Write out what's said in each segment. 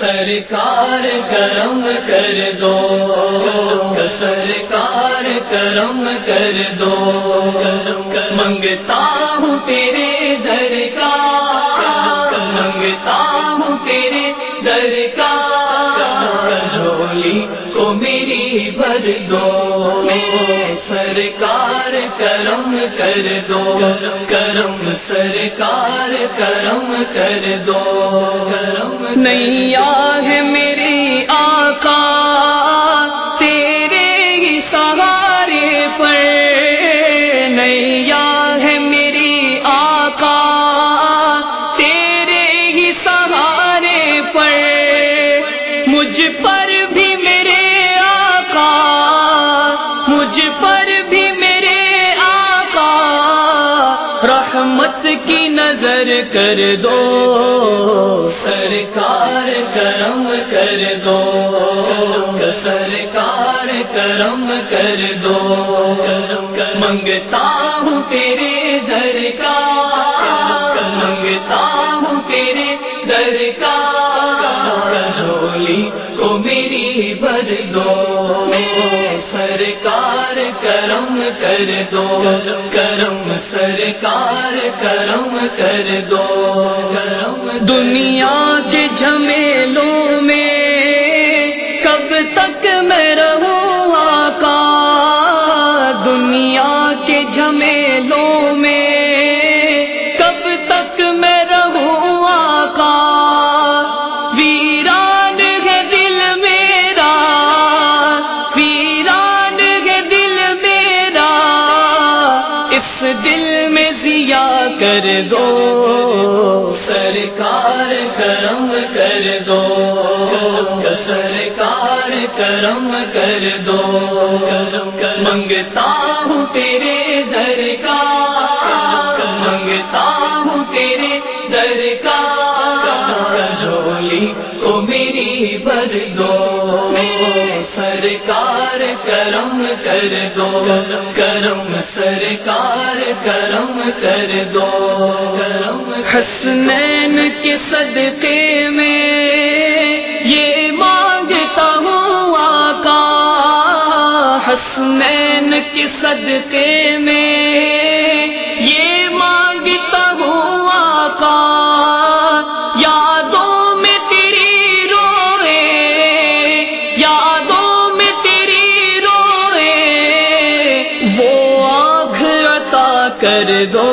سرکار کرم کر دو، سرکار کرم کر دو، منگتا ہوں تیرے در کا، منگتا ہوں تیرے در کا، جھولی کو میری بھر دو، سرکار کرم کر دو، کرم سرکار کرم کر دو، نیا ہے میری آقا تیرے ہی سہارے پر، نیا ہے میری آقا تیرے ہی سہارے پر، مجھ پر بھی میرے آقا، مجھ پر بھی میرے آقا رحمت کی نظر کر دو، سرکار کرم کر دو، سرکار کرم کر دو، منگتا ہوں تیرے در کا، منگتا ہوں تیرے در کا، جھولی کو میری بھر دو، سرکار کرم کر دو، کرم سرکار کرم کر دو، دنیا کے جھمیلوں میں کب تک میں رہوں آقا، دنیا کے جھمیلوں میں کب تک میں رہوں آقا، ویران ہے دل میرا، ویران ہے دل میرا، اس دل میں ضیا کر دو، سرکار کرم کر دو، سرکار کرم کر دو، منگتا ہوں تیرے در کا، منگتا ہوں تیرے در کا، جھولی کو میری بھر دو، سرکار کرم کر دو، کرم سرکار کرم کر دو، حسنین کے صدقے میں یہ مانگتا ہوں آقا، حسنین کے صدقے میں یہ مانگتا ہوں آقا، یادوں میں تیری روئے، یادوں میں تیری روئے، وہ آنکھ عطا کر دو،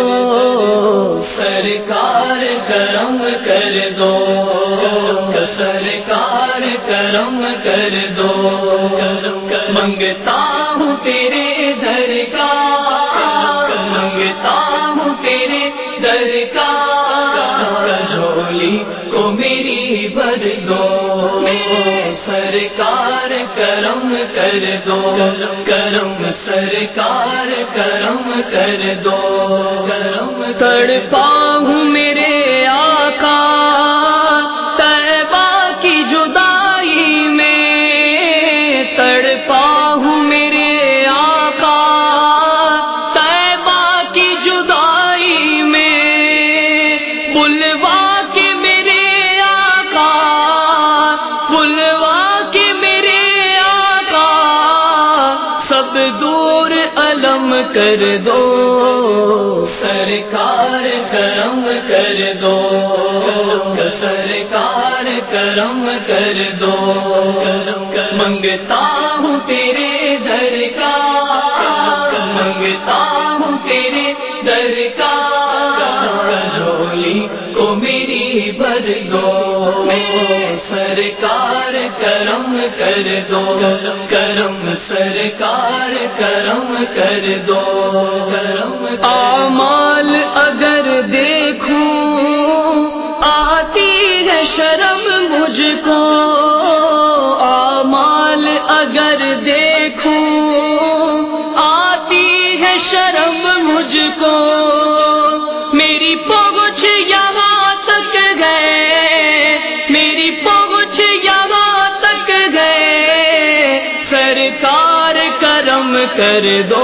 سرکار کرم کر دو، سرکار کرم کر دو، منگتا ہوں تیرے در کا، منگتا ہوں تیرے در کا، جھولی کو میری بھر دو، سرکار کرم کر دو، کرم سرکار کرم کر دو، تڑپا ہوں میرے آقا طیبہ کی جدائی میں، تڑپا ہوں میرے آقا طیبہ کی جدائی میں، بلوا کے میرے آقا، بلوا کے میرے آقا سب دور علم کر دو، سرکار کرم کر دو، سرکار کرم کر دو، منگتا ہوں تیرے در کا، منگتا ہوں تیرے در کا، جھولی کو میری بھر دو، سرکار کرم کر دو، کرم سرکار کرم کر دو، اعمال اگر دیکھوں آتی ہے شرم مجھ کو، اعمال اگر دیکھوں آتی ہے شرم مجھ کو، میری پہنچ یہاں تک گئے، میری پہنچ یہاں تک گئے، سرکار کرم کر دو،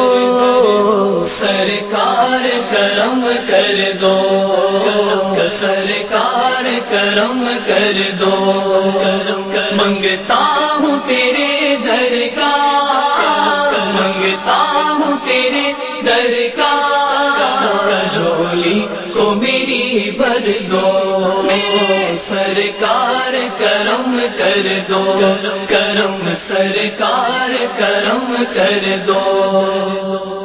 سرکار کرم کر دو، سرکار کرم کر دو، منگتا ہوں تیرے در کا، منگتا ہوں تیرے در کا، جھولی کو میری بھر دو، سرکار کرم کر دو، کرم سرکار کرم کر دو۔